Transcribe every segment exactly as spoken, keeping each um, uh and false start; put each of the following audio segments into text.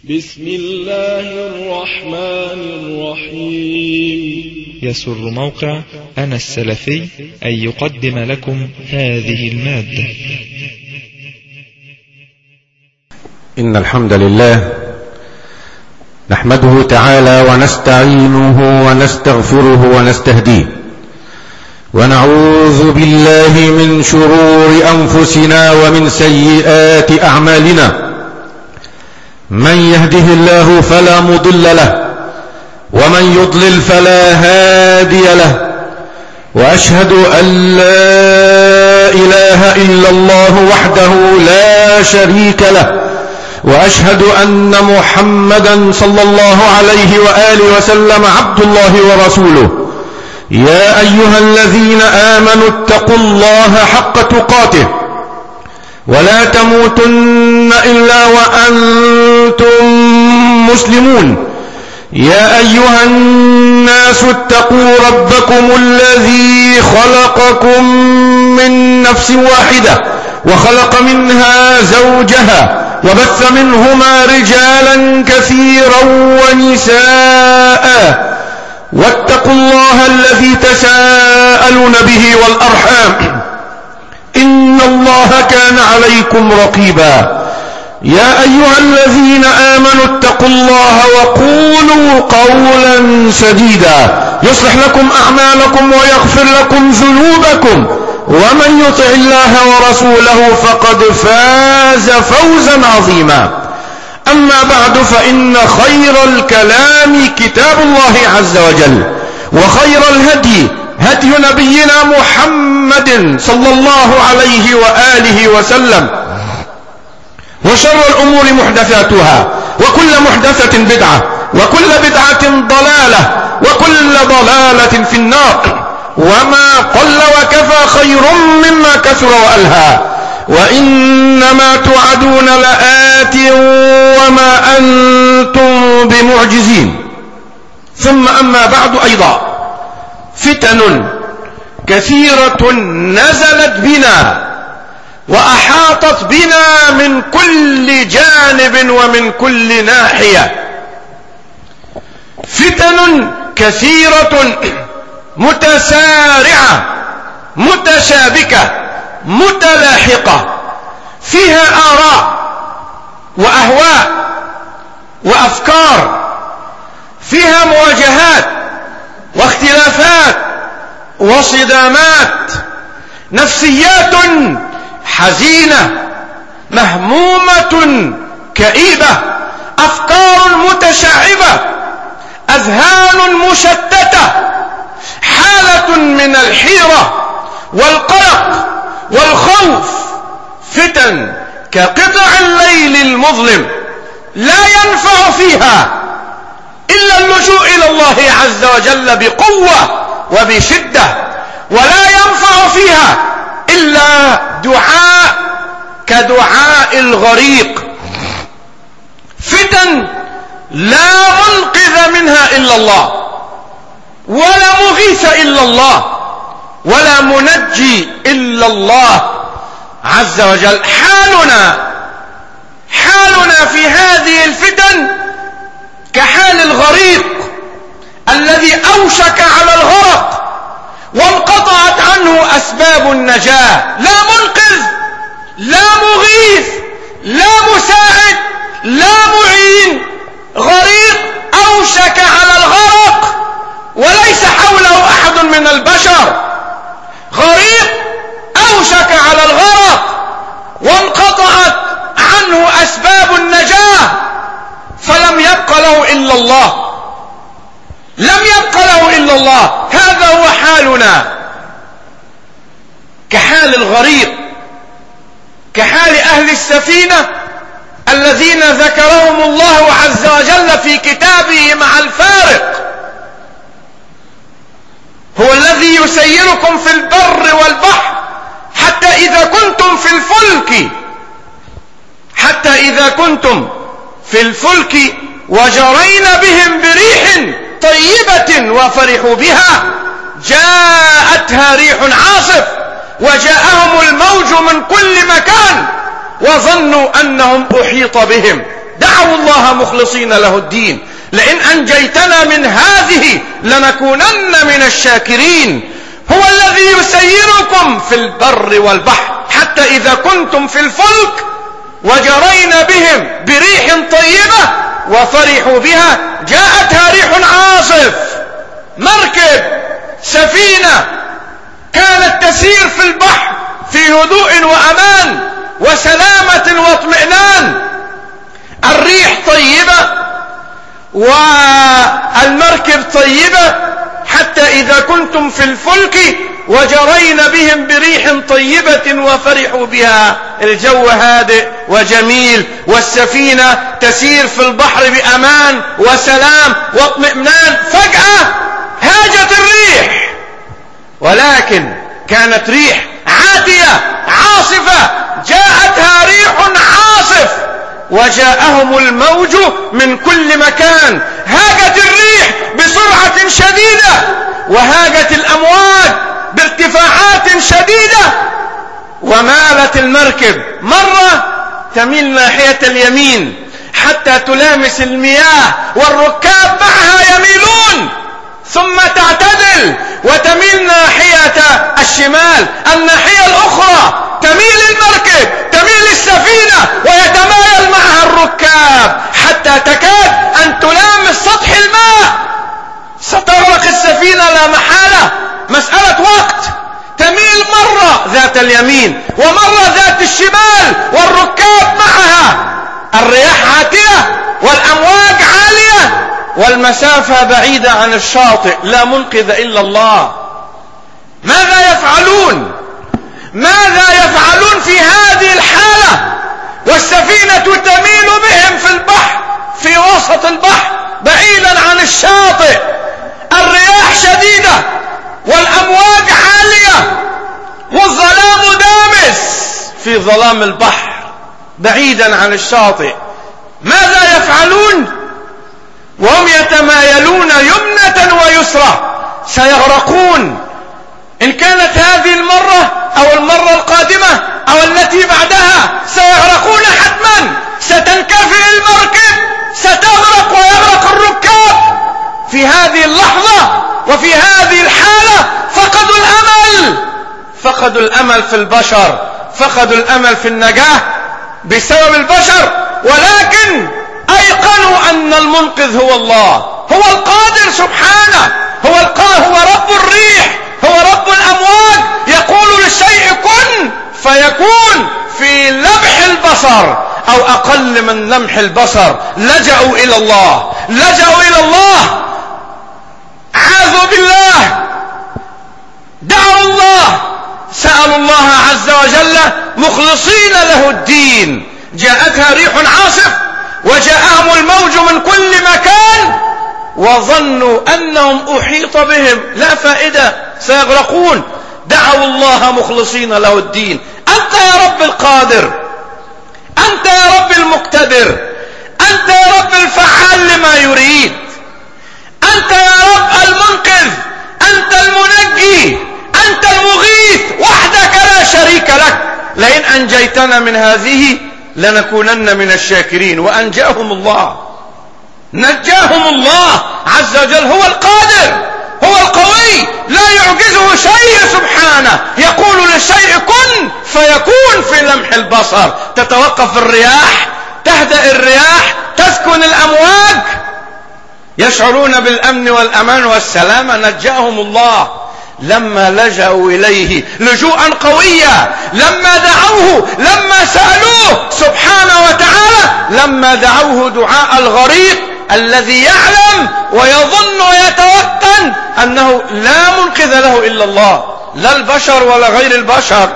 بسم الله الرحمن الرحيم. يسر موقع أنا السلفي أن يقدم لكم هذه المادة. إن الحمد لله نحمده تعالى ونستعينه ونستغفره ونستهديه، ونعوذ بالله من شرور أنفسنا ومن سيئات أعمالنا. من يهده الله فلا مضل له، ومن يضلل فلا هادي له، وأشهد أن لا إله إلا الله وحده لا شريك له، وأشهد أن محمدا صلى الله عليه وآله وسلم عبد الله ورسوله. يا أيها الذين آمنوا اتقوا الله حق تقاته ولا تموتن إلا وأنتم مسلمون. يا أيها الناس اتقوا ربكم الذي خلقكم من نفس واحدة وخلق منها زوجها وبث منهما رجالا كثيرا ونساء، واتقوا الله الذي تساءلون به والأرحام إن الله كان عليكم رقيبا. يا أيها الذين آمنوا اتقوا الله وقولوا قولا سديدا يصلح لكم أعمالكم ويغفر لكم ذنوبكم، ومن يطع الله ورسوله فقد فاز فوزا عظيما. أما بعد، فإن خير الكلام كتاب الله عز وجل، وخير الهدي هدي نبينا محمد صلى الله عليه وآله وسلم، وشر الأمور محدثاتها، وكل محدثة بدعة، وكل بدعة ضلالة، وكل ضلالة في النار. وما قل وكفى خير مما كثر وألهى، وإنما توعدون لآت وما أنتم بمعجزين. ثم أما بعد، أيضا فتن كثيرة نزلت بنا وأحاطت بنا من كل جانب ومن كل ناحية، فتن كثيرة متسارعة متشابكة متلاحقة، فيها آراء وأهواء وأفكار، فيها مواجهات واختلافات وصدامات، نفسيات حزينة مهمومة كئيبة، أفكار متشعبة، أذهان مشتتة، حالة من الحيرة والقلق والخوف، فتن كقطع الليل المظلم لا ينفع فيها إلا اللجوء إلى الله عز وجل بقوة وبشدة، ولا ينفع فيها إلا دعاء كدعاء الغريق، فتن لا منقذ منها إلا الله، ولا مغيث إلا الله، ولا منجي إلا الله عز وجل. حالنا حالنا في هذه الفتن كحال الغريق الذي أوشك على الغرق وانقطعت عنه أسباب النجاة، لا منقذ، لا مغيث، لا مساعد، لا معين، غريق أوشك على الغرق وليس حوله أحد من البشر، غريق أوشك على الغرق وانقطعت عنه أسباب النجاة، فلم يبق له إلا الله، لم يبق له إلا الله. هذا هو حالنا، كحال الغريق، كحال أهل السفينة الذين ذكرهم الله عز وجل في كتابه مع الفارق. هو الذي يسيركم في البر والبحر حتى إذا كنتم في الفلك حتى إذا كنتم في الفلك وجرين بهم بريح طيبة وفرحوا بها جاءتها ريح عاصف وجاءهم الموج من كل مكان وظنوا أنهم أحيط بهم، دعوا الله مخلصين له الدين لئن أنجيتنا من هذه لنكونن من الشاكرين. هو الذي يسيركم في البر والبحر حتى إذا كنتم في الفلك وجرين بهم بريح طيبة وفرحوا بها جاءتها ريح عاصف. مركب سفينة كانت تسير في البحر في هدوء وأمان وسلامة واطمئنان، الريح طيبة والمركب طيبة حتى إذا كنتم في الفلك وجرين بهم بريح طيبة وفرحوا بها. الجو هادئ وجميل والسفينة تسير في البحر بأمان وسلام واطمئنان. فجأة هاجت الريح، ولكن كانت ريح عاتية عاصفة، جاءتها ريح عاصف وجاءهم الموج من كل مكان. هاجت الريح بسرعة شديدة وهاجت الأمواج بارتفاعات شديدة، ومالت المركب مرة تميل ناحية اليمين حتى تلامس المياه والركاب معها يميلون، ثم تعتدل وتميل ناحية الشمال. الناحية الأخرى تميل المركب تميل السفينة ويتمايل معها الركاب حتى تكاد أن تلامس سطح الماء. ستغرق السفينة لا محالة، مسألة وقت. تميل مرة ذات اليمين ومرة ذات الشمال والركاب معها. الرياح عاتية والأمواج عالية والمسافة بعيدة عن الشاطئ، لا منقذ إلا الله. ماذا يفعلون؟ ماذا يفعلون في هذه الحالة والسفينة تميل بهم في البحر في وسط البحر بعيدا عن الشاطئ؟ الرياح شديدة والأمواج عالية والظلام دامس في ظلام البحر بعيدا عن الشاطئ. ماذا يفعلون وهم يتمايلون يمنة ويسرى؟ سيغرقون. إن كانت هذه المرة أو المرة القادمة أو التي بعدها سيغرقون حتما. ستنكفئ المركب، ستغرق ويغرق الركاب. في هذه اللحظة وفي هذه الحالة فقدوا الأمل، فقدوا الأمل في البشر، فقدوا الأمل في النجاة بسبب البشر، ولكن أيقنوا أن المنقذ هو الله، هو القادر سبحانه، هو القادر، هو رب الريح، هو رب الأمواج. يقول للشيء كن فيكون في لمح البصر أو أقل من لمح البصر. لجأوا إلى الله، لجأوا إلى الله، عاذوا بالله، دعوا الله، سألوا الله عز وجل مخلصين له الدين. جاءتها ريح عاصف وجاءهم الموج من كل مكان وظنوا أنهم أحيط بهم، لا فائدة، سيغرقون. دعوا الله مخلصين له الدين. أنت يا رب القادر، أنت يا رب المقتدر، أنت يا رب الفعال لما يريد، أنت يا رب المنقذ، أنت المنجي، أنت المغيث وحدك لا شريك لك. لئن أنجيتنا من هذه لنكونن من الشاكرين. وأنجاهم الله، نجاهم الله عز وجل. هو القادر، هو القوي، لا يعجزه شيء سبحانه. يقول للشيء كن فيكون في لمح البصر. تتوقف الرياح، تهدأ الرياح، تسكن الأمواج، يشعرون بالأمن والأمان والسلامة. نجاهم الله لما لجأوا إليه لجوءا قويا، لما دعوه، لما سألوه سبحانه وتعالى، لما دعوه دعاء الغريق الذي يعلم ويظن ويتوقن أنه لا منقذ له إلا الله، لا البشر ولا غير البشر،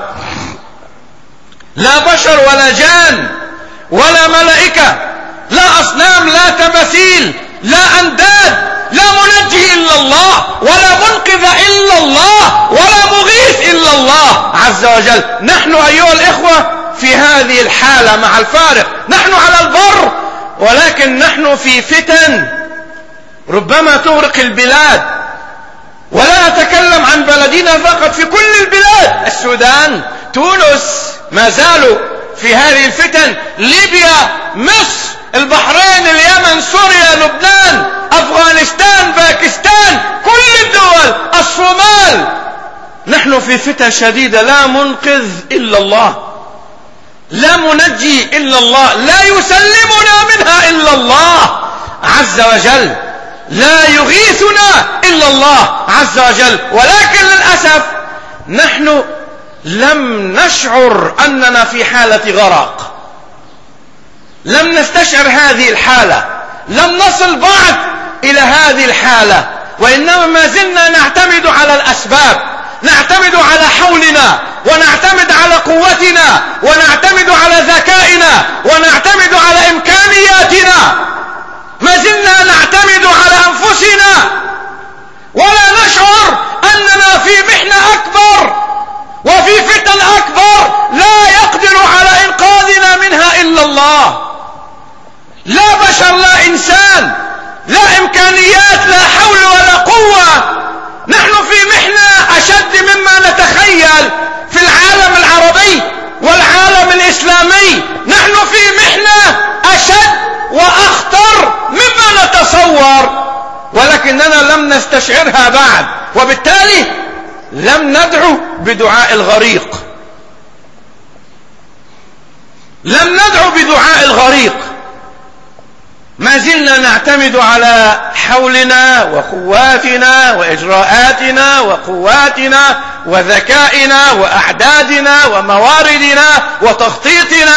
لا بشر ولا جان ولا ملائكة، لا أصنام، لا تماثيل، لا أنداد، لا منجي إلا الله، ولا منقذ إلا الله، ولا مغيث إلا الله عز وجل. نحن أيها الإخوة في هذه الحالة مع الفارق، نحن على البر ولكن نحن في فتن ربما تغرق البلاد. ولا أتكلم عن بلدنا فقط، في كل البلاد، السودان، تونس، ما زالوا في هذه الفتن، ليبيا، مصر، البحرين، اليمن، سوريا، لبنان، أفغانستان، باكستان، كل الدول، الصومال. نحن في فتن شديدة، لا منقذ إلا الله، لا منجي إلا الله، لا يسلمنا منها إلا الله عز وجل، لا يغيثنا إلا الله عز وجل. ولكن للأسف نحن لم نشعر أننا في حالة غرق، لم نستشعر هذه الحالة، لم نصل بعد إلى هذه الحالة، وإنما ما زلنا نعتمد على الأسباب، نعتمد على حولنا، ونعتمد على قوتنا، ونعتمد على ذكائنا، ونعتمد على إمكانياتنا. ما زلنا نعتمد على أنفسنا، ولا نشعر أننا في محنة أكبر وفي فتن أكبر لا يقدر على إنقاذنا منها إلا الله. لا بشر، لا إنسان، لا إمكانيات، لا حول ولا قوة. نحن في محنة أشد مما نتخيل في العالم العربي والعالم الإسلامي. نحن في محنة أشد وأخطر مما نتصور، ولكننا لم نستشعرها بعد، وبالتالي لم ندعو بدعاء الغريق، لم ندعو بدعاء الغريق. ما زلنا نعتمد على حولنا وقواتنا وإجراءاتنا وقواتنا وذكائنا وأعدادنا ومواردنا وتخطيطنا.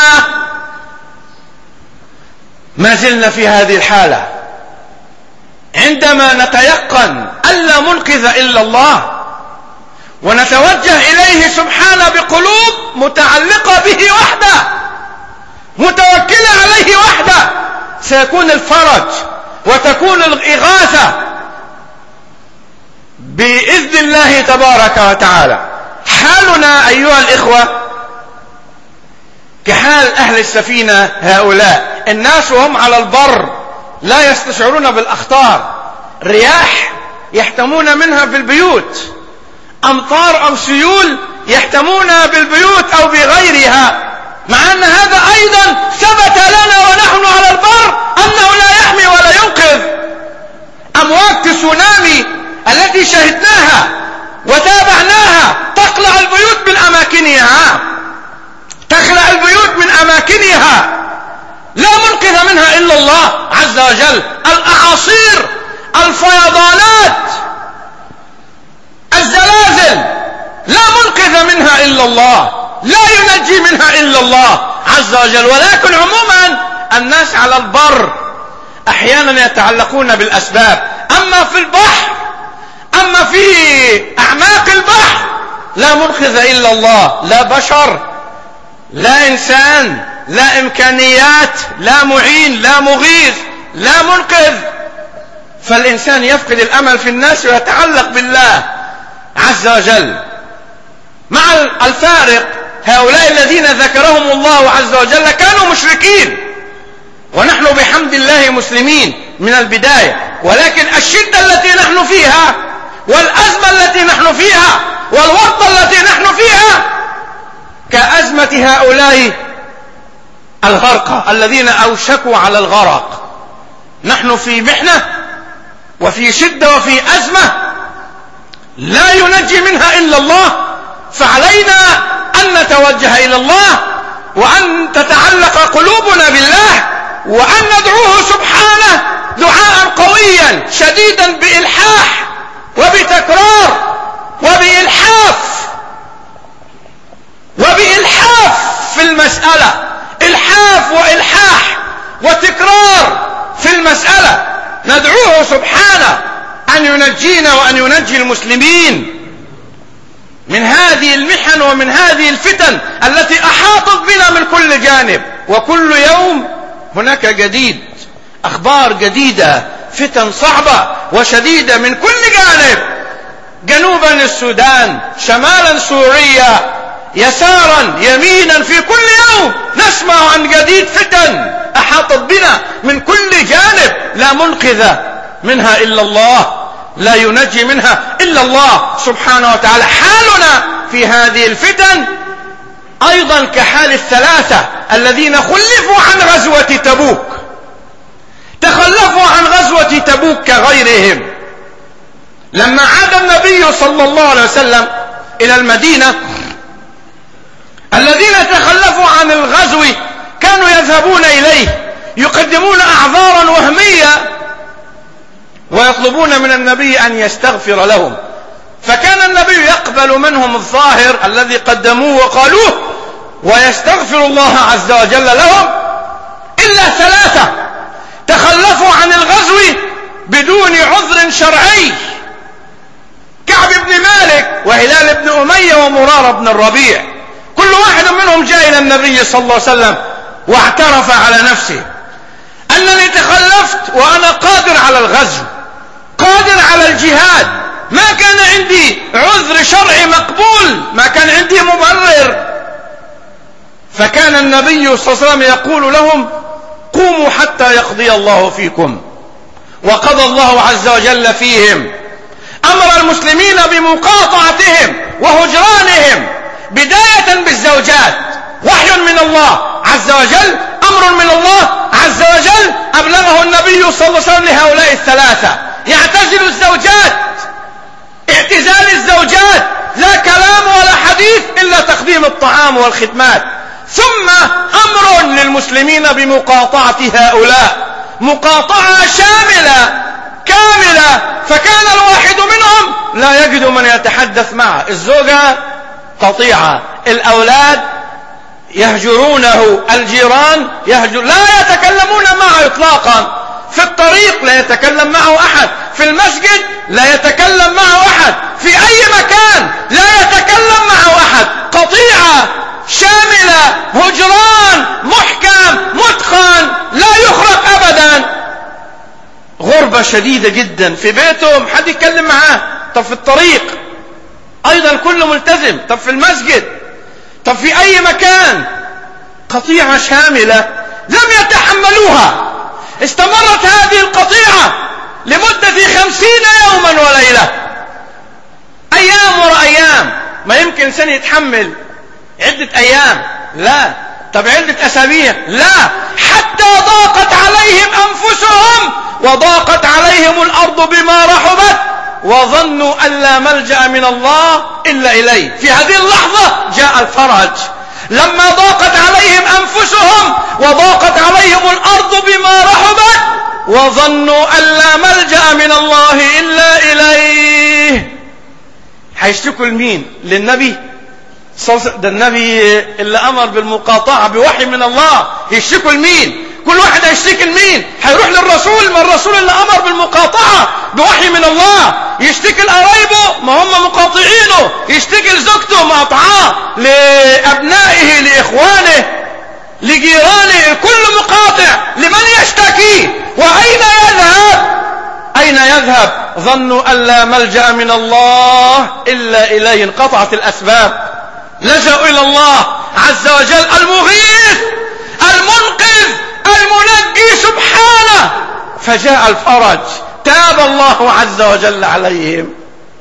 ما زلنا في هذه الحالة. عندما نتيقن أن لا منقذ إلا الله ونتوجه إليه سبحانه بقلوب متعلقة به وحده، متوكلة عليه وحده، سيكون الفرج وتكون الإغاثة بإذن الله تبارك وتعالى. حالنا أيها الإخوة كحال أهل السفينة هؤلاء. الناس وهم على البر لا يستشعرون بالأخطار، رياح يحتمون منها في البيوت، أمطار أو سيول يحتمون بالبيوت أو بغيرها، مع أن هذا أيضا ثبت لنا ونحن على البر أنه لا يحمي ولا ينقذ. أمواج تسونامي التي شهدناها وتابعناها تقلع البيوت من أماكنها، تخلع البيوت من أماكنها، لا منقذ منها إلا الله عز وجل. الأعاصير، الفيضانات، الزلازل، لا منقذ منها إلا الله، لا ينجي منها إلا الله عز وجل. ولكن عموما الناس على البر أحيانا يتعلقون بالأسباب، أما في البحر، أما في أعماق البحر لا منقذ إلا الله، لا بشر، لا إنسان، لا إمكانيات، لا معين، لا مغيث، لا منقذ. فالإنسان يفقد الأمل في الناس ويتعلق بالله عز وجل. مع الفارق هؤلاء الذين ذكرهم الله عز وجل كانوا مشركين، ونحن بحمد الله مسلمين من البداية، ولكن الشدة التي نحن فيها والأزمة التي نحن فيها والورطة التي نحن فيها كأزمة هؤلاء الغرقى الذين أوشكوا على الغرق. نحن في محنة وفي شدة وفي أزمة لا ينجي منها إلا الله، فعلينا أن نتوجه إلى الله، وأن تتعلق قلوبنا بالله، وأن ندعوه سبحانه دعاء قويا شديدا بإلحاح وبتكرار وبإلحاف وبإلحاف في المسألة، إلحاف وإلحاح وتكرار في المسألة. ندعوه سبحانه أن ينجينا وأن ينجي المسلمين من هذه المحن ومن هذه الفتن التي أحاطت بنا من كل جانب، وكل يوم هناك جديد، أخبار جديدة، فتن صعبة وشديدة من كل جانب، جنوبا السودان، شمالا سوريا، يسارا يمينا، في كل يوم نسمع عن جديد فتن أحاطت بنا من كل جانب، لا منقذ منها إلا الله، لا ينجي منها إلا الله سبحانه وتعالى. حالنا في هذه الفتن أيضا كحال الثلاثة الذين خلفوا عن غزوة تبوك، تخلفوا غزوة تبوك كغيرهم. لما عاد النبي صلى الله عليه وسلم إلى المدينة، الذين تخلفوا عن الغزو كانوا يذهبون إليه يقدمون أعذارا وهمية ويطلبون من النبي أن يستغفر لهم، فكان النبي يقبل منهم الظاهر الذي قدموه وقالوه ويستغفر الله عز وجل لهم، إلا ثلاثة تخلفوا عن الغزو بدون عذر شرعي: كعب بن مالك وهلال بن أمية ومرارة بن الربيع. كل واحد منهم جاء إلى النبي صلى الله عليه وسلم واعترف على نفسه: أنني تخلفت وأنا قادر على الغزو، قادر على الجهاد، ما كان عندي عذر شرعي مقبول، ما كان عندي مبرر. فكان النبي صلى الله عليه وسلم يقول لهم: قوموا حتى يقضي الله فيكم. وقضى الله عز وجل فيهم، أمر المسلمين بمقاطعتهم وهجرانهم، بداية بالزوجات، وحي من الله عز وجل، أمر من الله عز وجل أبلغه النبي صلى الله عليه وسلم لهؤلاء الثلاثة: يعتزل الزوجات، اعتزال الزوجات، لا كلام ولا حديث إلا تقديم الطعام والخدمات. ثم أمر للمسلمين بمقاطعة هؤلاء، مقاطعة شاملة كاملة، فكان الواحد منهم لا يجد من يتحدث معه، الزوجة قطيعة، الأولاد يهجرونه، الجيران يهجر، لا يتكلمون معه إطلاقا، في الطريق لا يتكلم معه أحد، في المسجد لا يتكلم معه أحد، في أي مكان لا يتكلم معه أحد، قطيعة شاملة، هجران محكم متقن لا يخرق أبدا، غربة شديدة جدا. في بيتهم حد يتكلم معاه، طب في الطريق أيضا كله ملتزم، طب في المسجد، طب في أي مكان، قطيعة شاملة لم يتحملوها. استمرت هذه القطيعة لمدة خمسين يوما وليلة، أيام وراء أيام. ما يمكن إنسان يتحمل عدة أيام، لا. طب عدة أسابيع، لا. حتى ضاقت عليهم أنفسهم وضاقت عليهم الأرض بما رحبت وظنوا أن لا ملجأ من الله إلا إليه. في هذه اللحظة جاء الفرج، لما ضاقت عليهم أنفسهم وضاقت عليهم الأرض بما رحبت وظنوا أن لا ملجأ من الله إلا إليه. هيشتكوا لمين؟ للنبي؟ ده النبي اللي أمر بالمقاطعة بوحي من الله، يشتكوا لمين؟ كل واحد هيشتكي لمين؟ هيروح للرسول، ما الرسول اللي أمر بالمقاطعة بوحي من الله. يشتكي لقرايبه، ما هم مقاطعينه. يشتكي لزوجته، مقاطعاه، لأبنائه، لإخوانه، لجيرانه، كل مقاطع. لمن يشتكي؟ وأين يذهب؟ أين يذهب؟ ظنوا أن لا ملجأ من الله إلا إليه، انقطعت الأسباب، لجأوا إلى الله عز وجل المغيث المنقذ المنجي سبحانه، فجاء الفرج، تاب الله عز وجل عليهم.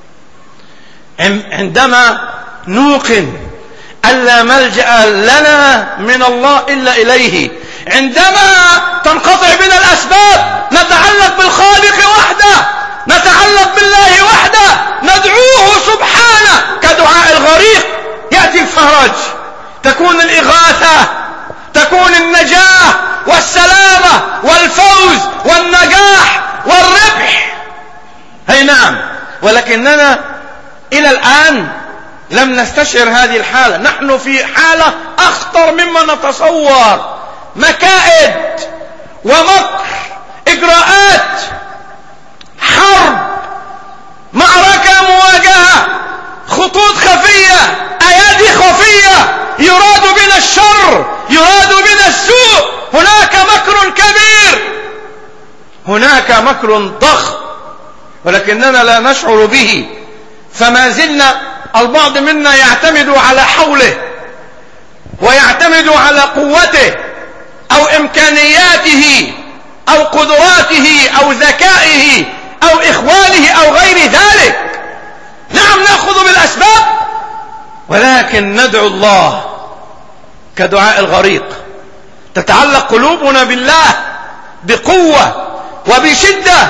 عندما نوقن أن لا ملجأ لنا من الله إلا إليه، عندما تنقطع بنا الأسباب، نتعلق بالخالق وحده، نتعلق بالله وحده، ندعوه سبحانه كدعاء الغريق، يأتي الفرج، تكون الإغاثة، تكون النجاة والسلامة والفوز والنجاح والربح. هي نعم، ولكننا إلى الآن لم نستشعر هذه الحالة. نحن في حالة أخطر مما نتصور، مكائد ومكر، إجراءات، حرب، معركة، مواجهة، خطوط خفية، أيادي خفية، يراد بنا الشر، يراد بنا السوء. هناك مكر كبير، هناك مكر ضخم، ولكننا لا نشعر به. فما زلنا البعض منا يعتمد على حوله ويعتمد على قوته أو إمكانياته أو قدراته أو ذكائه أو إخوانه أو غير ذلك. نعم، نأخذ بالأسباب، ولكن ندعو الله كدعاء الغريق. تتعلق قلوبنا بالله بقوة وبشدة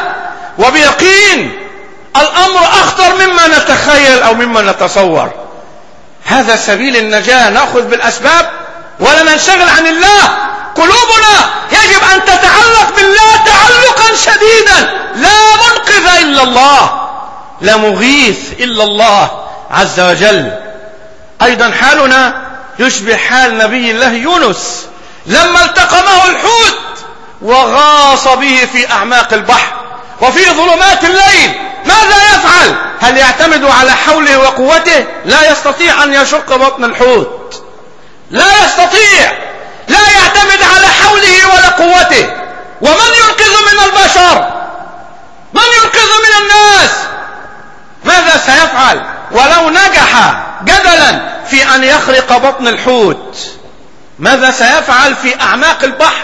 وبيقين. الأمر أخطر مما نتخيل أو مما نتصور. هذا سبيل النجاة، نأخذ بالأسباب ولا ننشغل عن الله. قلوبنا يجب أن تتعلق بالله تعلقا شديدا. لا منقذ إلا الله، لا مغيث إلا الله عز وجل. أيضا حالنا يشبه حال نبي الله يونس لما التقمه الحوت وغاص به في أعماق البحر وفي ظلمات الليل. ماذا يفعل؟ هل يعتمد على حوله وقوته؟ لا يستطيع أن يشق بطن الحوت، لا يستطيع، لا يعتمد على حوله ولا قوته. ومن ينقذ من البشر؟ من ينقذ من الناس؟ ماذا سيفعل ولو نجح جدلا في أن يخرق بطن الحوت؟ ماذا سيفعل في أعماق البحر؟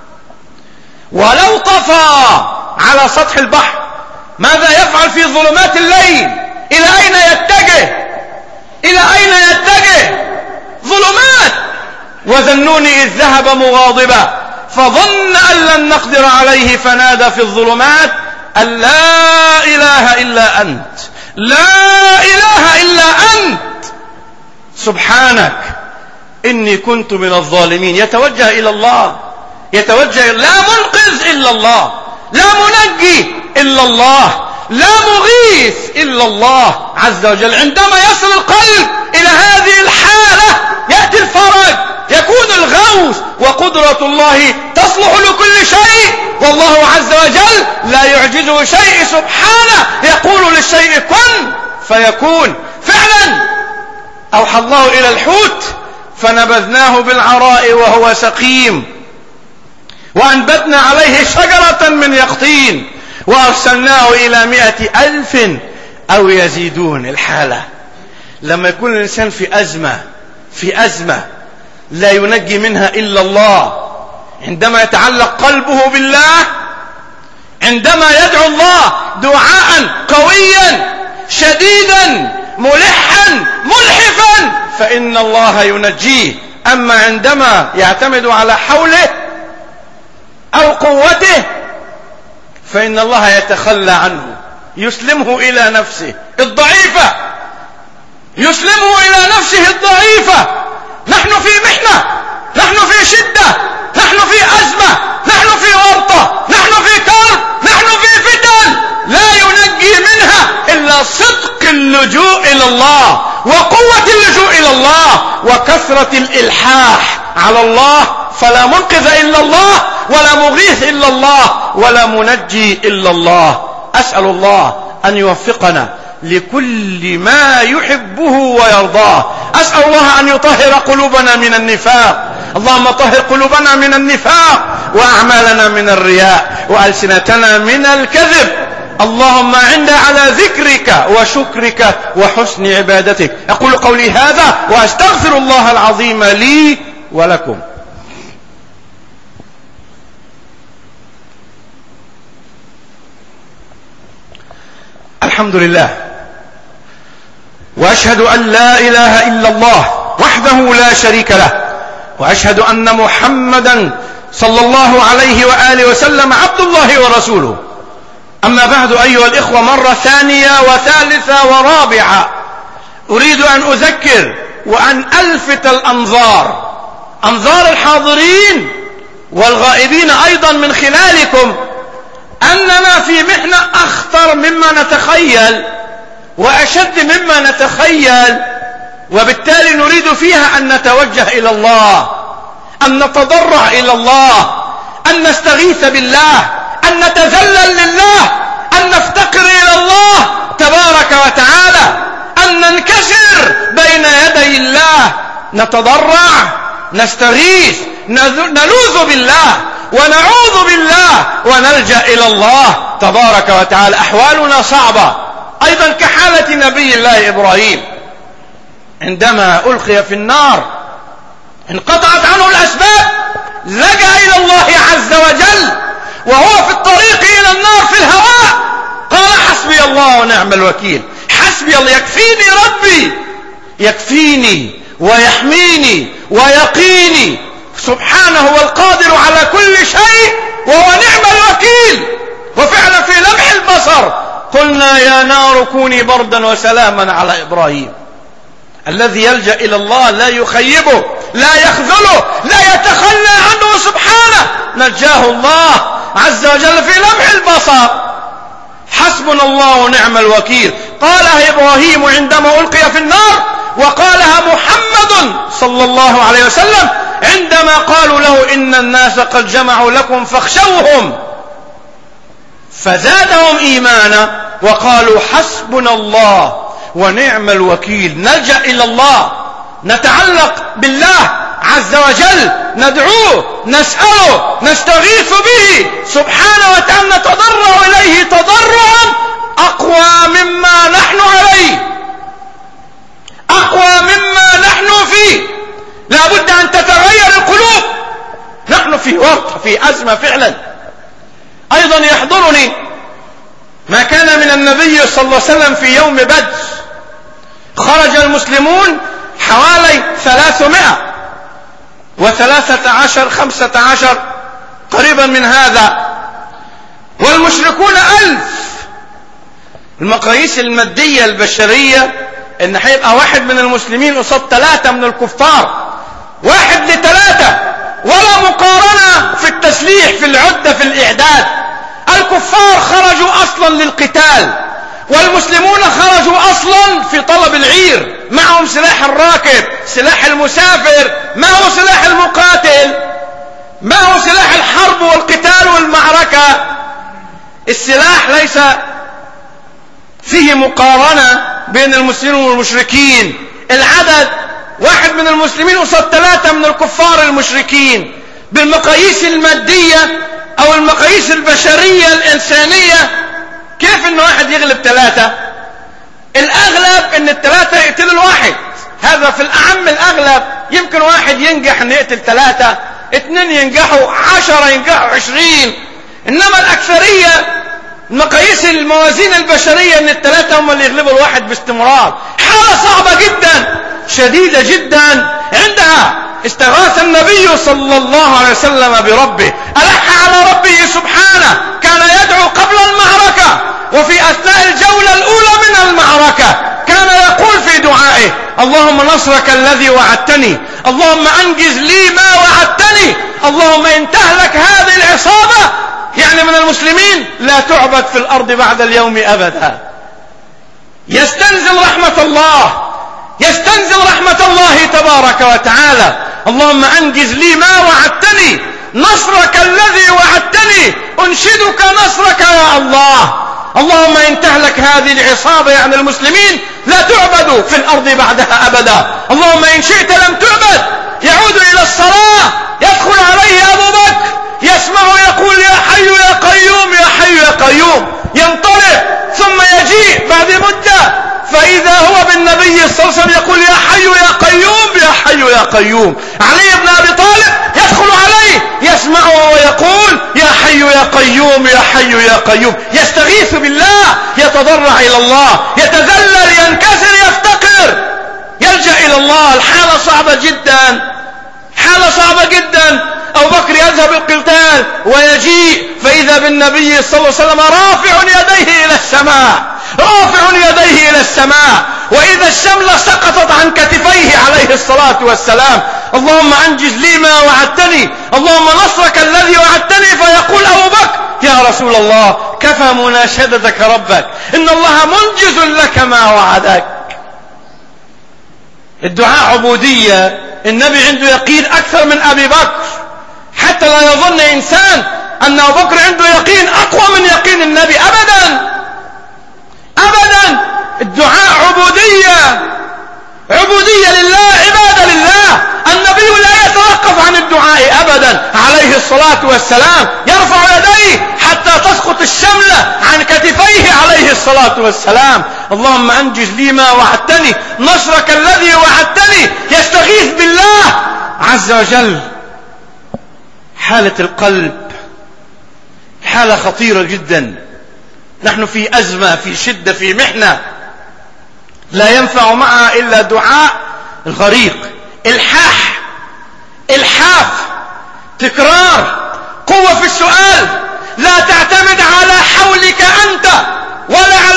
ولو طفى على سطح البحر ماذا يفعل في ظلمات الليل؟ إلى أين يتجه؟ إلى أين يتجه؟ ظلمات. وذنوني إذ ذهب مغاضبا فظن أن لن نقدر عليه فنادى في الظلمات أن لا إله إلا أنت، لا إله إلا أنت، سبحانك إني كنت من الظالمين. يتوجه إلى الله، يتوجه. لا منقذ إلا الله، لا منجي إلا الله، لا مغيث إلا الله عز وجل. عندما يصل القلب إلى هذه الحالة يأتي الفرج، يكون الغوث، وقدرة الله تصلح لكل شيء. والله عز وجل لا يعجزه شيء سبحانه، يقول للشيء كن فيكون. فعلا أوحى الله إلى الحوت فنبذناه بالعراء وهو سقيم وأنبتنا عليه شجرة من يقطين وأرسلناه إلى مئة ألف أو يزيدون. الحالة لما يكون الإنسان في أزمة، في أزمة لا ينجي منها إلا الله، عندما يتعلق قلبه بالله، عندما يدعو الله دعاء قويا شديدا ملحا ملحفا فإن الله ينجيه. أما عندما يعتمد على حوله أو قوته فإن الله يتخلى عنه، يسلمه إلى نفسه الضعيفة، يسلمه إلى نفسه الضعيفة. نحن في محنة، نحن في شدة، نحن في أزمة، نحن في ورطة، نحن في كرب، نحن في فتن، لا ينجي منها إلا صدق اللجوء إلى الله وقوة اللجوء إلى الله وكثرة الإلحاح على الله. فلا منقذ إلا الله، ولا مغيث إلا الله، ولا منجي إلا الله. أسأل الله أن يوفقنا لكل ما يحبه ويرضاه. أسأل الله أن يطهر قلوبنا من النفاق. اللهم طهر قلوبنا من النفاق، وأعمالنا من الرياء، وألسنتنا من الكذب. اللهم عنا على ذكرك وشكرك وحسن عبادتك. أقول قولي هذا وأستغفر الله العظيم لي ولكم. الحمد لله، وأشهد أن لا إله إلا الله وحده لا شريك له، وأشهد أن محمدا صلى الله عليه وآله وسلم عبد الله ورسوله. أما بعد أيها الإخوة، مرة ثانية وثالثة ورابعة أريد أن أذكر وأن ألفت الأنظار، أنظار الحاضرين والغائبين أيضا من خلالكم، أننا في محنة أخطر مما نتخيل وأشد مما نتخيل. وبالتالي نريد فيها أن نتوجه إلى الله، أن نتضرع إلى الله، أن نستغيث بالله، أن نتذلل لله، أن نفتقر إلى الله تبارك وتعالى، أن ننكسر بين يدي الله، نتضرع، نستغيث، نلوذ بالله ونعوذ بالله ونلجأ إلى الله تبارك وتعالى. أحوالنا صعبة أيضا كحالة نبي الله إبراهيم عندما ألقي في النار، انقطعت عنه الأسباب، لجأ إلى الله عز وجل وهو في الطريق إلى النار في الهواء، قال حسبي الله ونعم الوكيل. حسبي الله، يكفيني ربي، يكفيني ويحميني ويقيني، سبحانه هو القادر على كل شيء وهو نعم الوكيل. وفعلا في لمح البصر قلنا يا نار كوني بردا وسلاما على إبراهيم. الذي يلجأ إلى الله لا يخيبه، لا يخذله، لا يتخلى عنه سبحانه. نجاه الله عز وجل في لمح البصر. حسبنا الله ونعم الوكيل. قالها إبراهيم عندما ألقي في النار، وقالها محمد صلى الله عليه وسلم عندما قالوا له إن الناس قد جمعوا لكم فاخشوهم، فزادهم إيمانا وقالوا حسبنا الله ونعم الوكيل. نلجأ إلى الله، نتعلق بالله عز وجل، ندعوه، نسأله، نستغيث به سبحانه وتعالى، نتضرع إليه تضرعا أقوى مما نحن عليه، أقوى مما نحن فيه. لا بد أن تتغير القلوب. نحن في ورطة، في أزمة فعلا. أيضا يحضرني ما كان من النبي صلى الله عليه وسلم في يوم بدر. خرج المسلمون حوالي ثلاثمائة وثلاثة عشر خمسة عشر قريبا من هذا، والمشركون ألف. المقاييس المادية البشرية ان هيبقى واحد من المسلمين قصاد ثلاثة من الكفار، واحد لثلاثة، ولا مقارنة في التسليح، في العدة، في الإعداد. الكفار خرجوا أصلا للقتال، والمسلمون خرجوا أصلا في طلب العير. معهم سلاح الراكب، سلاح المسافر، ما هو سلاح المقاتل، ما هو سلاح الحرب والقتال والمعركة. السلاح ليس فيه مقارنة بين المسلمين والمشركين. العدد واحد من المسلمين قصاد ثلاثة من الكفار المشركين. بالمقاييس المادية أو المقاييس البشرية الإنسانية، كيف إن واحد يغلب ثلاثة؟ الأغلب إن الثلاثة يقتلوا الواحد، هذا في الأعم الأغلب. يمكن واحد ينجح إن يقتل ثلاثة، اثنين ينجحوا، عشرة ينجحوا، عشرين. إنما الأكثرية المقاييس الموازين البشرية ان الثلاثة هم اللي يغلبوا الواحد باستمرار. حالة صعبة جدا، شديدة جدا. عندها استغاث النبي صلى الله عليه وسلم بربه، ألح على ربه سبحانه. كان يدعو قبل المعركة وفي أثناء الجولة الأولى من المعركة، كان يقول في دعائه اللهم نصرك الذي وعدتني، اللهم أنجز لي ما وعدتني، اللهم إن تهلك هذه العصابة يعني من المسلمين لا تعبد في الأرض بعد اليوم أبدا. يستنزل رحمة الله، يستنزل رحمة الله تبارك وتعالى. اللهم أنجز لي ما وعدتني، نصرك الذي وعدتني، أنشدك نصرك يا الله. اللهم إن تهلك هذه العصابة يعني المسلمين لا تعبد في الأرض بعدها أبدا. اللهم إن شئت لم تعبد. يعود إلى الصلاة، يدخل عليه أبو بكر، يسمع يقول يا حي يا قيوم يا حي يا قيوم، ينطلق ثم يجيء بعد مدة فإذا هو بالنبي صلى الله عليه وسلم يقول يا حي يا قيوم يا حي يا قيوم. علي بن أبي طالب يدخل عليه يسمعه ويقول يا حي يا قيوم يا حي يا قيوم. يستغيث بالله، يتضرع إلى الله، يتذلل، ينكسر، يفتقر، يلجأ إلى الله. الحالة صعبة جدا، حالة صعبة جدا. أبو بكر يذهب القتال ويجيء فإذا بالنبي صلى الله عليه وسلم رافع يديه إلى السماء، رافع يديه إلى السماء، وإذا الشملة سقطت عن كتفيه عليه الصلاة والسلام. اللهم أنجز لي ما وعدتني، اللهم نصرك الذي وعدتني. فيقول أبو بكر يا رسول الله كفى مناشدتك ربك، إن الله منجز لك ما وعدك. الدعاء عبودية. النبي عنده يقين أكثر من أبي بكر، حتى لا يظن إنسان أن أبو بكر عنده يقين أقوى من يقين النبي. أبدا أبدا. الدعاء عبودية، عبودية لله، عبادة لله. النبي لا يتوقف عن الدعاء أبدا عليه الصلاة والسلام، يرفع يديه حتى تسقط الشملة عن كتفيه عليه الصلاة والسلام. اللهم أنجز لي ما وعدتني، نصرك الذي وعدتني. يستغيث بالله عز وجل. حالة القلب حالة خطيرة جدا. نحن في أزمة، في شدة، في محنة، لا ينفع معها إلا دعاء الغريق، الحاح، الحاف، تكرار، قوة في السؤال. لا تعتمد على حولك أنت ولا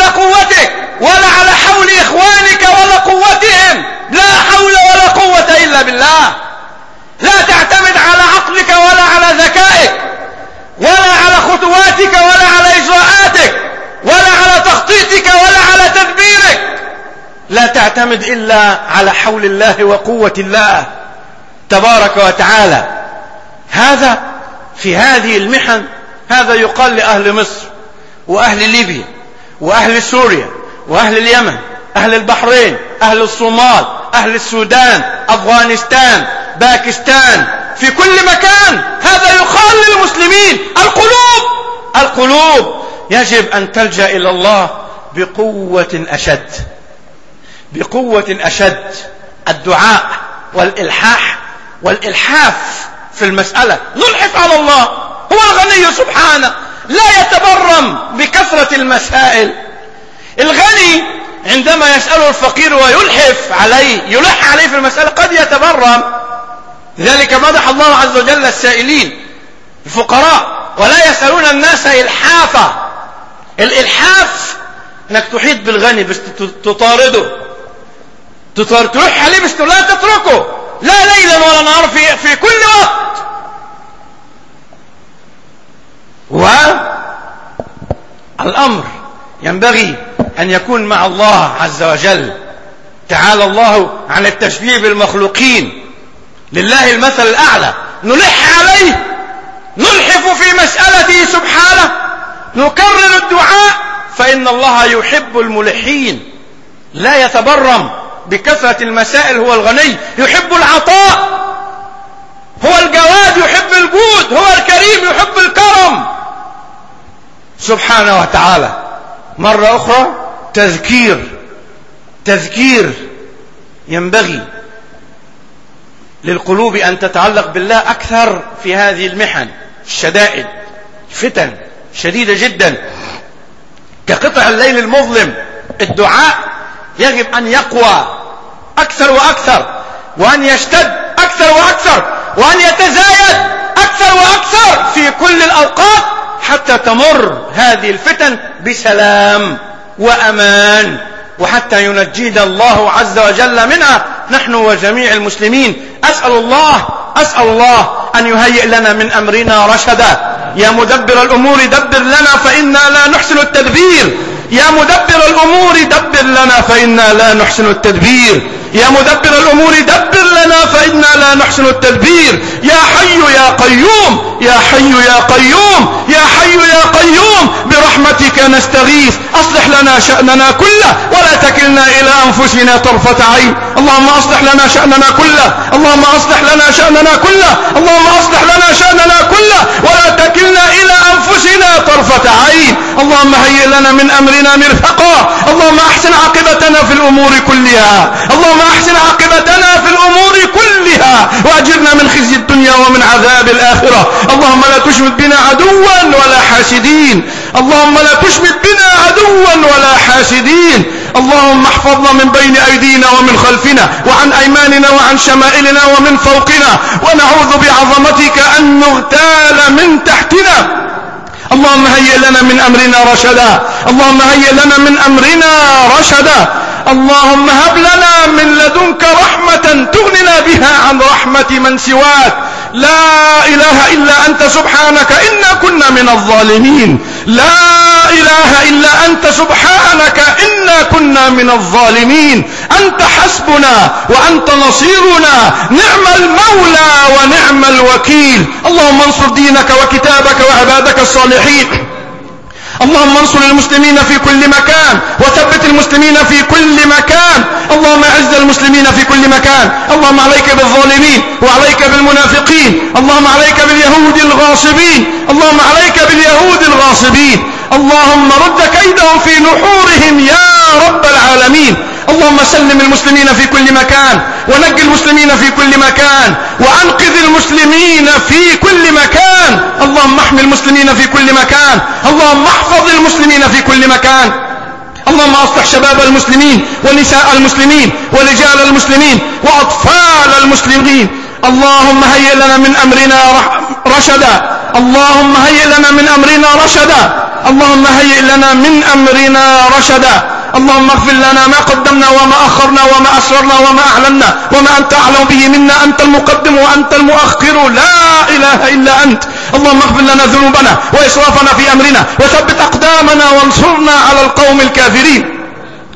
تعتمد إلا على حول الله وقوة الله تبارك وتعالى. هذا في هذه المحن هذا يقال لأهل مصر وأهل ليبيا وأهل سوريا وأهل اليمن، أهل البحرين، أهل الصومال، أهل السودان، أفغانستان، باكستان، في كل مكان هذا يقال للمسلمين. القلوب القلوب يجب أن تلجأ إلى الله بقوة أشد، بقوة أشد. الدعاء والإلحاح والإلحاف في المسألة، نلحف على الله. هو الغني سبحانه لا يتبرم بكثرة المسائل. الغني عندما يسأله الفقير ويلحف عليه يلح عليه في المسألة قد يتبرم. لذلك مدح الله عز وجل السائلين الفقراء ولا يسألون الناس إلحافا. الإلحاف انك تحيط بالغني بس تطارده، تلح عليه بس لا تتركه، لا ليلا ولا نهار، في, في كل وقت. والأمر ينبغي أن يكون مع الله عز وجل. تعالى الله عن التشبيه بالمخلوقين، لله المثل الأعلى. نلح عليه، نلحف في مسألته سبحانه، نكرر الدعاء، فإن الله يحب الملحين. لا يتبرم بكثرة المسائل. هو الغني يحب العطاء، هو الجواد يحب الجود، هو الكريم يحب الكرم سبحانه وتعالى. مرة أخرى تذكير تذكير ينبغي للقلوب أن تتعلق بالله أكثر في هذه المحن، الشدائد، فتن شديدة جدا كقطع الليل المظلم. الدعاء يجب أن يقوى أكثر وأكثر، وأن يشتد أكثر وأكثر، وأن يتزايد أكثر وأكثر في كل الأوقات حتى تمر هذه الفتن بسلام وأمان، وحتى ينجينا الله عز وجل منها نحن وجميع المسلمين. أسأل الله أسأل الله أن يهيئ لنا من أمرنا رشدا. يا مدبر الأمور دبر لنا فإنا لا نحسن التدبير. يا مدبر الأمور دبر لنا فإنا لا نحسن التدبير. يا مدبر الأمور دبر لنا فإنا لا نحسن التدبير. يا حي يا قيوم يا حي يا قيوم يا حي يا قيوم برحمتك نستغيث. أصلح لنا شأننا كله ولا تكلنا إلى أنفسنا طرفة عين. اللهم أصلح لنا شأننا كله اللهم أصلح لنا شأننا كله اللهم أصلح لنا شأننا كله ولا تكلنا إلى أنفسنا طرفة عين. اللهم هيئ لنا من أمرنا مرفقا. اللهم أحسن عاقبتنا في الأمور كلها. اللهم أحسن عاقبتنا في الأمور كلها وأجرنا من خزي الدنيا ومن عذاب الآخرة. اللهم لا تشمت بنا عدوا ولا حاسدين. اللهم لا تشمت بنا عدوا ولا حاسدين. اللهم احفظنا من بين أيدينا ومن خلفنا وعن أيماننا وعن شمائلنا ومن فوقنا، ونعوذ بعظمتك أن نغتال من تحتنا. اللهم هيئ لنا من أمرنا رشدا. اللهم هيئ لنا من أمرنا رشدا. اللهم هب لنا من لدنك رحمة تغننا بها عن رحمة من سواك. لا إله إلا أنت سبحانك إنا كنا من الظالمين. لا إله إلا أنت سبحانك إنا كنا من الظالمين. أنت حسبنا وأنت نصيرنا، نعم المولى ونعم الوكيل. اللهم انصر دينك وكتابك وعبادك الصالحين. اللهم انصر المسلمين في كل مكان وثبت المسلمين في كل مكان. اللهم اعز المسلمين في كل مكان. اللهم عليك بالظالمين وعليك بالمنافقين. اللهم عليك باليهود الغاصبين. اللهم عليك باليهود الغاصبين. اللهم رد كيدهم في نحورهم يا رب العالمين. اللهم سلم المسلمين في كل مكان ونجي المسلمين في كل مكان وأنقذ المسلمين في كل مكان. اللهم احمي المسلمين في كل مكان. اللهم احفظ المسلمين في كل مكان. اللهم اصلح شباب المسلمين ونساء المسلمين ورجال المسلمين وأطفال المسلمين. اللهم هيئ لنا من أمرنا رشدا. اللهم هيئ لنا من أمرنا رشدا. اللهم هيئ لنا من أمرنا رشدا. اللهم اغفر لنا ما قدمنا وما أخرنا وما أسررنا وما أعلنا وما أنت أعلم به منا. أنت المقدم وأنت المؤخر، لا إله إلا أنت. اللهم اغفر لنا ذنوبنا وإسرافنا في أمرنا وثبت أقدامنا وانصرنا على القوم الكافرين.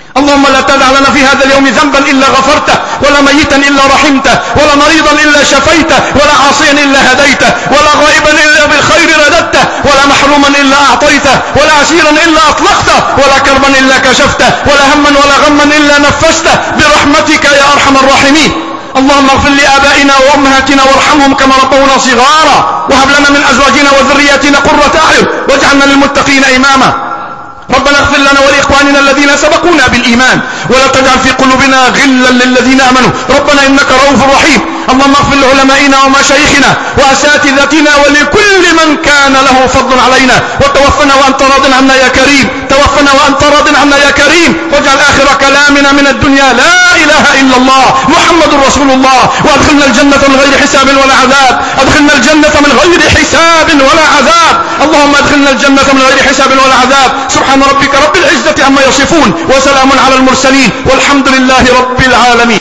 اللهم لا تدع لنا في هذا اليوم ذنبا إلا غفرته، ولا ميتا إلا رحمته، ولا مريضا إلا شفيته، ولا عاصيا إلا هديته، ولا غائبا إلا بالخير رددته، ولا محروما إلا أعطيته، ولا عسيرا إلا أطلقته، ولا كربا إلا كشفته، ولا هما ولا غما إلا نفسته، برحمتك يا أرحم الراحمين. اللهم اغفر لآبائنا وأمهاتنا وارحمهم كما ربونا صغارا، وهب لنا من أزواجنا وذرياتنا قرة أعين واجعلنا للمتقين إماما. ربنا اغفر لنا ولإخواننا الذين سبقونا بالإيمان، ولا تجعل في قلوبنا غلا للذين آمنوا ربنا إنك رؤوف رحيم. اللهم اغفر لعلمائنا ومشايخنا وأساتذتنا ولكل من كان له فضل علينا، وتوفنا وأنت راض عنا يا كريم، توفنا وأنت راض عنا يا كريم، واجعل آخر كلامنا من الدنيا لا إله إلا الله محمد رسول الله، وأدخلنا الجنة من غير حساب ولا عذاب، أدخلنا الجنة من غير حساب ولا عذاب، اللهم أدخلنا الجنة من غير حساب ولا عذاب. سبحان ربك رب العزة عما يصفون، وسلام على المرسلين، والحمد لله رب العالمين.